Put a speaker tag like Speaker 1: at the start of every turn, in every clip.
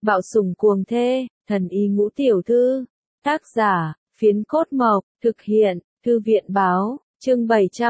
Speaker 1: Bạo sủng cuồng thê, thần y ngũ tiểu thư. Tác giả, Phiến Cốt Mộc, thực hiện, Thư viện báo, chương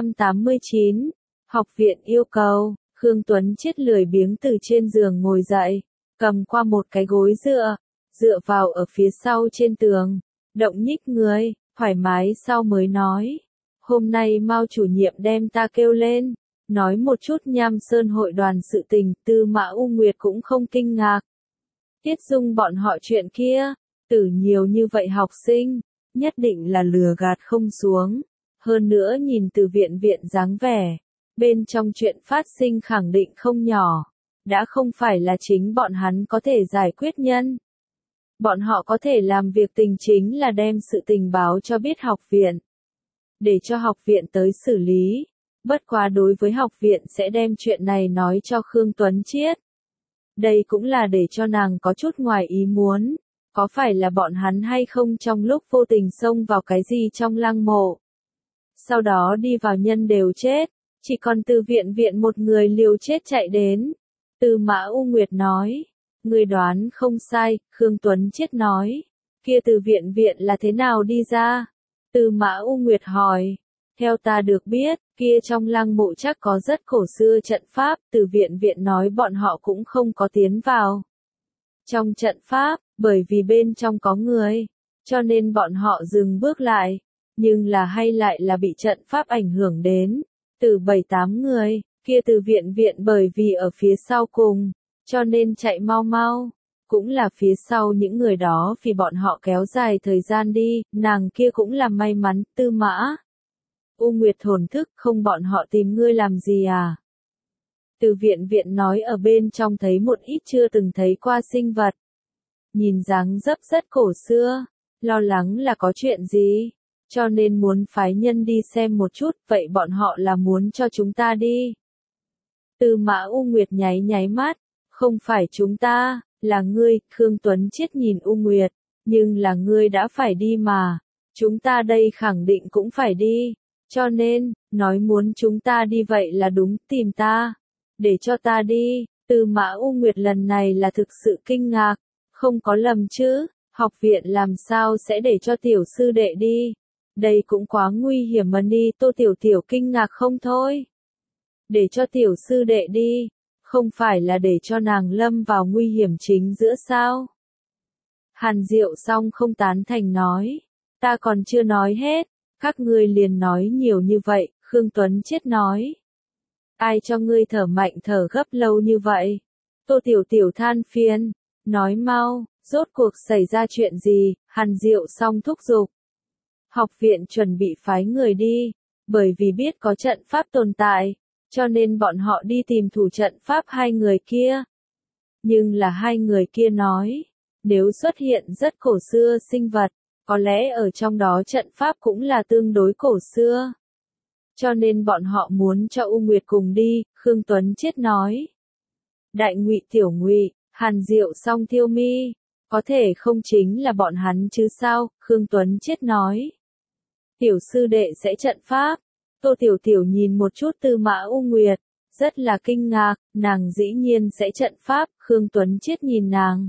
Speaker 1: 789. Học viện yêu cầu, Khương Tuấn Chiết lười biếng từ trên giường ngồi dậy, cầm qua một cái gối dựa vào ở phía sau trên tường, động nhích người, thoải mái sau mới nói. Hôm nay Mao chủ nhiệm đem ta kêu lên, nói một chút Nham Sơn hội đoàn sự tình, Tư Mã U Nguyệt cũng không kinh ngạc. Tiết Dung bọn họ chuyện kia, tử nhiều như vậy học sinh, nhất định là lừa gạt không xuống. Hơn nữa nhìn từ viện dáng vẻ, bên trong chuyện phát sinh khẳng định không nhỏ, đã không phải là chính bọn hắn có thể giải quyết nhân. Bọn họ có thể làm việc tình chính là đem sự tình báo cho biết học viện, để cho học viện tới xử lý. Bất quá đối với học viện sẽ đem chuyện này nói cho Khương Tuấn Chiết. Đây cũng là để cho nàng có chút ngoài ý muốn, có phải là bọn hắn hay không trong lúc vô tình xông vào cái gì trong lăng mộ. Sau đó đi vào nhân đều chết, chỉ còn từ viện một người liều chết chạy đến. Tư Mã U Nguyệt nói, người đoán không sai, Khương Tuấn Chiết nói, kia từ viện là thế nào đi ra? Tư Mã U Nguyệt hỏi, theo ta được biết, kia trong lăng mộ chắc có rất cổ xưa trận pháp, từ viện nói bọn họ cũng không có tiến vào trong trận pháp, bởi vì bên trong có người, cho nên bọn họ dừng bước lại, nhưng là hay lại là bị trận pháp ảnh hưởng đến, từ 7-8 người, kia từ viện bởi vì ở phía sau cùng, cho nên chạy mau, cũng là phía sau những người đó vì bọn họ kéo dài thời gian đi, nàng kia cũng là may mắn. Tư Mã U Nguyệt thổn thức, không bọn họ tìm ngươi làm gì à? Từ viện nói ở bên trong thấy một ít chưa từng thấy qua sinh vật. Nhìn dáng dấp rất cổ xưa, lo lắng là có chuyện gì, cho nên muốn phái nhân đi xem một chút, vậy bọn họ là muốn cho chúng ta đi. Tư Mã U Nguyệt nháy mắt, không phải chúng ta, là ngươi. Khương Tuấn Chiết nhìn U Nguyệt, nhưng là ngươi đã phải đi mà, chúng ta đây khẳng định cũng phải đi. Cho nên, nói muốn chúng ta đi vậy là đúng, tìm ta, để cho ta đi. Tư Mã U Nguyệt lần này là thực sự kinh ngạc, không có lầm chứ, học viện làm sao sẽ để cho tiểu sư đệ đi, đây cũng quá nguy hiểm mà. Ni Tô tiểu kinh ngạc không thôi. Để cho tiểu sư đệ đi, không phải là để cho nàng lâm vào nguy hiểm chính giữa sao? Hàn Diệu Song không tán thành nói, ta còn chưa nói hết. Các ngươi liền nói nhiều như vậy, Khương Tuấn Chiết nói. Ai cho ngươi thở mạnh thở gấp lâu như vậy? Tô tiểu than phiền, nói mau, rốt cuộc xảy ra chuyện gì? Hàn Diệu Song thúc giục. Học viện chuẩn bị phái người đi, bởi vì biết có trận pháp tồn tại, cho nên bọn họ đi tìm thủ trận pháp hai người kia. Nhưng là hai người kia nói, nếu xuất hiện rất cổ xưa sinh vật, có lẽ ở trong đó trận pháp cũng là tương đối cổ xưa. Cho nên bọn họ muốn cho U Nguyệt cùng đi, Khương Tuấn Chiết nói. Đại Ngụy Tiểu Ngụy, Hàn Diệu Song thiêu mi, có thể không chính là bọn hắn chứ sao? Khương Tuấn Chiết nói. Tiểu sư đệ sẽ trận pháp. Tô tiểu nhìn một chút Tư Mã U Nguyệt, rất là kinh ngạc, nàng dĩ nhiên sẽ trận pháp. Khương Tuấn Chiết nhìn nàng.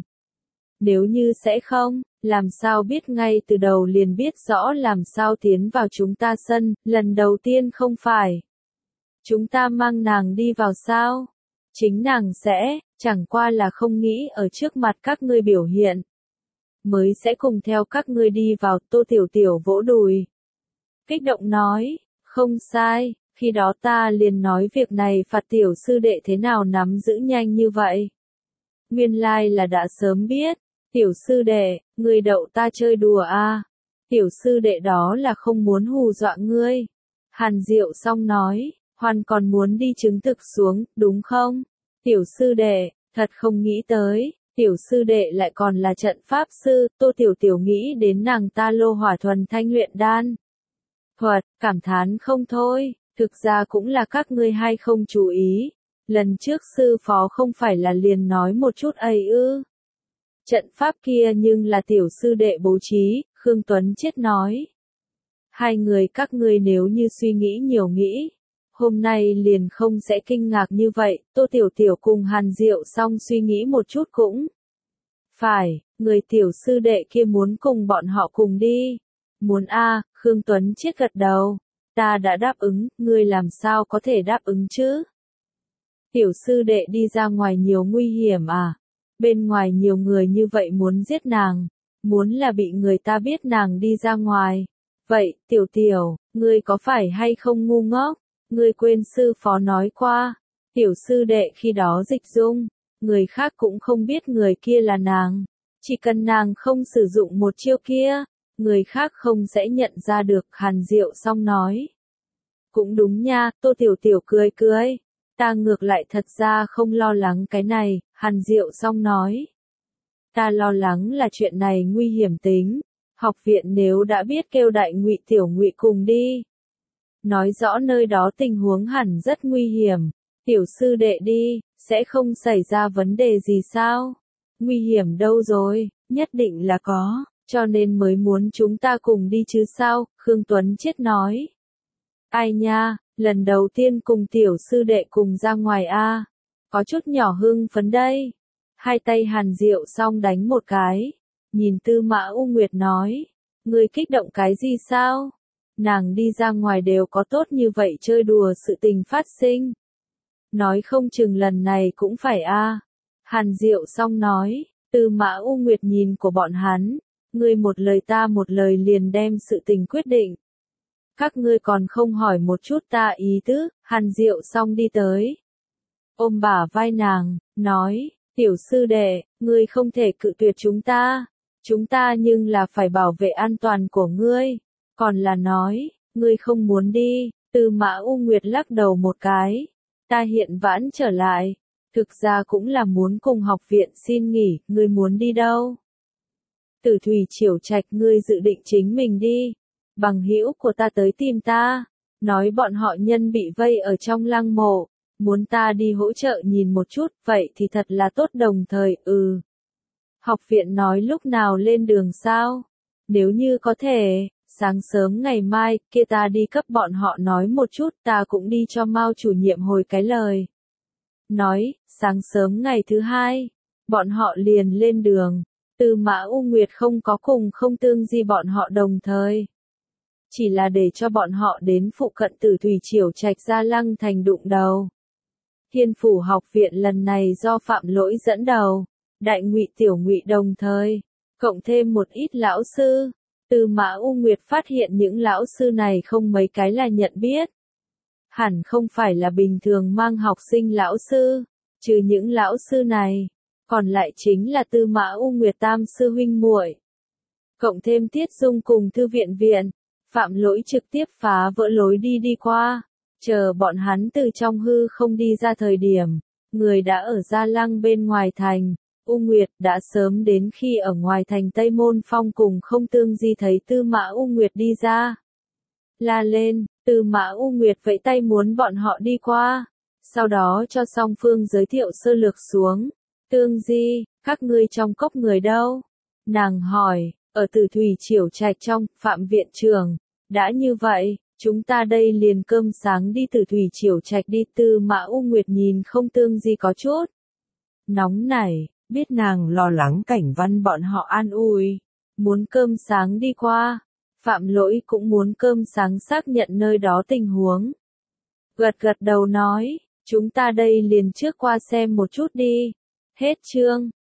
Speaker 1: Nếu như sẽ không, làm sao biết ngay từ đầu liền biết rõ làm sao tiến vào chúng ta sân, lần đầu tiên không phải. Chúng ta mang nàng đi vào sao? Chính nàng sẽ, chẳng qua là không nghĩ ở trước mặt các ngươi biểu hiện. Mới sẽ cùng theo các ngươi đi vào. Tô tiểu vỗ đùi. Kích động nói, không sai, khi đó ta liền nói việc này phạt tiểu sư đệ thế nào nắm giữ nhanh như vậy. Nguyên lai là đã sớm biết. Tiểu sư đệ, ngươi đậu ta chơi đùa à? Tiểu sư đệ đó là không muốn hù dọa ngươi. Hàn Diệu Song nói, hoàn còn muốn đi chứng thực xuống, đúng không? Tiểu sư đệ, thật không nghĩ tới, tiểu sư đệ lại còn là trận pháp sư. Tô tiểu nghĩ đến nàng ta lô hỏa thuần thanh luyện đan thuật, cảm thán không thôi, thực ra cũng là các ngươi hay không chú ý. Lần trước sư phó không phải là liền nói một chút ấy ư? Trận pháp kia nhưng là tiểu sư đệ bố trí, Khương Tuấn Chiết nói. Hai người các ngươi nếu như suy nghĩ nhiều nghĩ, hôm nay liền không sẽ kinh ngạc như vậy. Tô tiểu cùng Hàn Diệu Song suy nghĩ một chút cũng Phải, người tiểu sư đệ kia muốn cùng bọn họ cùng đi. Muốn a, Khương Tuấn Chiết gật đầu. Ta đã đáp ứng, ngươi làm sao có thể đáp ứng chứ? Tiểu sư đệ đi ra ngoài nhiều nguy hiểm à? Bên ngoài nhiều người như vậy muốn giết nàng, muốn là bị người ta biết nàng đi ra ngoài. Vậy, tiểu tiểu, ngươi có phải hay không ngu ngốc? Ngươi quên sư phó nói qua, tiểu sư đệ khi đó dịch dung, người khác cũng không biết người kia là nàng. Chỉ cần nàng không sử dụng một chiêu kia, người khác không sẽ nhận ra được, Hàn Diệu Song nói. Cũng đúng nha, Tô Tiểu Tiểu cười cười. Ta ngược lại thật ra không lo lắng cái này, Hàn Diệu Song nói. Ta lo lắng là chuyện này nguy hiểm tính. Học viện nếu đã biết kêu Đại Ngụy Tiểu Ngụy cùng đi. Nói rõ nơi đó tình huống hẳn rất nguy hiểm. Tiểu sư đệ đi, sẽ không xảy ra vấn đề gì sao? Nguy hiểm đâu rồi, nhất định là có, cho nên mới muốn chúng ta cùng đi chứ sao, Khương Tuấn Chiết nói. Ai nha, lần đầu tiên cùng tiểu sư đệ cùng ra ngoài a, có chút nhỏ hưng phấn đây. Hai tay Hàn Diệu Song đánh một cái, nhìn Tư Mã U Nguyệt nói, ngươi kích động cái gì sao? Nàng đi ra ngoài đều có tốt như vậy chơi đùa sự tình phát sinh. Nói không chừng lần này cũng phải a. Hàn Diệu Song nói, Tư Mã U Nguyệt nhìn của bọn hắn, ngươi một lời ta một lời liền đem sự tình quyết định. Các ngươi còn không hỏi một chút ta ý tứ, Hàn Diệu Song đi tới. Ôm bả vai nàng, nói, tiểu sư đệ, ngươi không thể cự tuyệt chúng ta nhưng là phải bảo vệ an toàn của ngươi. Còn là nói, ngươi không muốn đi, Tư Mã U Nguyệt lắc đầu một cái. Ta hiện vãn trở lại, thực ra cũng là muốn cùng học viện xin nghỉ, ngươi muốn đi đâu? Tử Thủy Triều Trạch ngươi dự định chính mình đi. Bằng hữu của ta tới tìm ta, nói bọn họ nhân bị vây ở trong lăng mộ, muốn ta đi hỗ trợ nhìn một chút, vậy thì thật là tốt đồng thời, Học viện nói lúc nào lên đường sao? Nếu như có thể, sáng sớm ngày mai, kia ta đi cấp bọn họ nói một chút, ta cũng đi cho Mao chủ nhiệm hồi cái lời. Nói, sáng sớm ngày thứ hai, bọn họ liền lên đường. Tư Mã U Nguyệt không có cùng không tương di bọn họ đồng thời. Chỉ là để cho bọn họ đến phụ cận Tử Thủy Triều Trạch Gia Lăng Thành đụng đầu. Thiên Phủ học viện lần này do Phạm Lỗi dẫn đầu, Đại Ngụy Tiểu Ngụy đồng thời, cộng thêm một ít lão sư. Tư Mã U Nguyệt phát hiện những lão sư này không mấy cái là nhận biết. Hẳn không phải là bình thường mang học sinh lão sư, trừ những lão sư này, còn lại chính là Tư Mã U Nguyệt tam sư huynh muội. Cộng thêm Tiết Dung cùng thư viện viện, Phạm Lỗi trực tiếp phá vỡ lối đi qua, chờ bọn hắn từ trong hư không đi ra thời điểm, người đã ở Gia Lăng bên ngoài thành. U Nguyệt đã sớm đến khi ở ngoài thành Tây Môn Phong cùng không tương di thấy Tư Mã U Nguyệt đi ra. La lên, Tư Mã U Nguyệt vẫy tay muốn bọn họ đi qua, sau đó cho song phương giới thiệu sơ lược xuống. Tương di, các ngươi trong cốc người đâu? Nàng hỏi, ở Tử Thủy Triều Trạch trong, Phạm viện trưởng. Đã như vậy, chúng ta đây liền cơm sáng đi Tử Thủy Triều Trạch đi. Tư Mã U Nguyệt nhìn không tương di có chút nóng nảy. Biết nàng lo lắng Cảnh Văn bọn họ an ủi, muốn cơm sáng đi qua. Phạm Lỗi cũng muốn cơm sáng xác nhận nơi đó tình huống. Gật gật đầu nói, chúng ta đây liền trước qua xem một chút đi. Hết chương.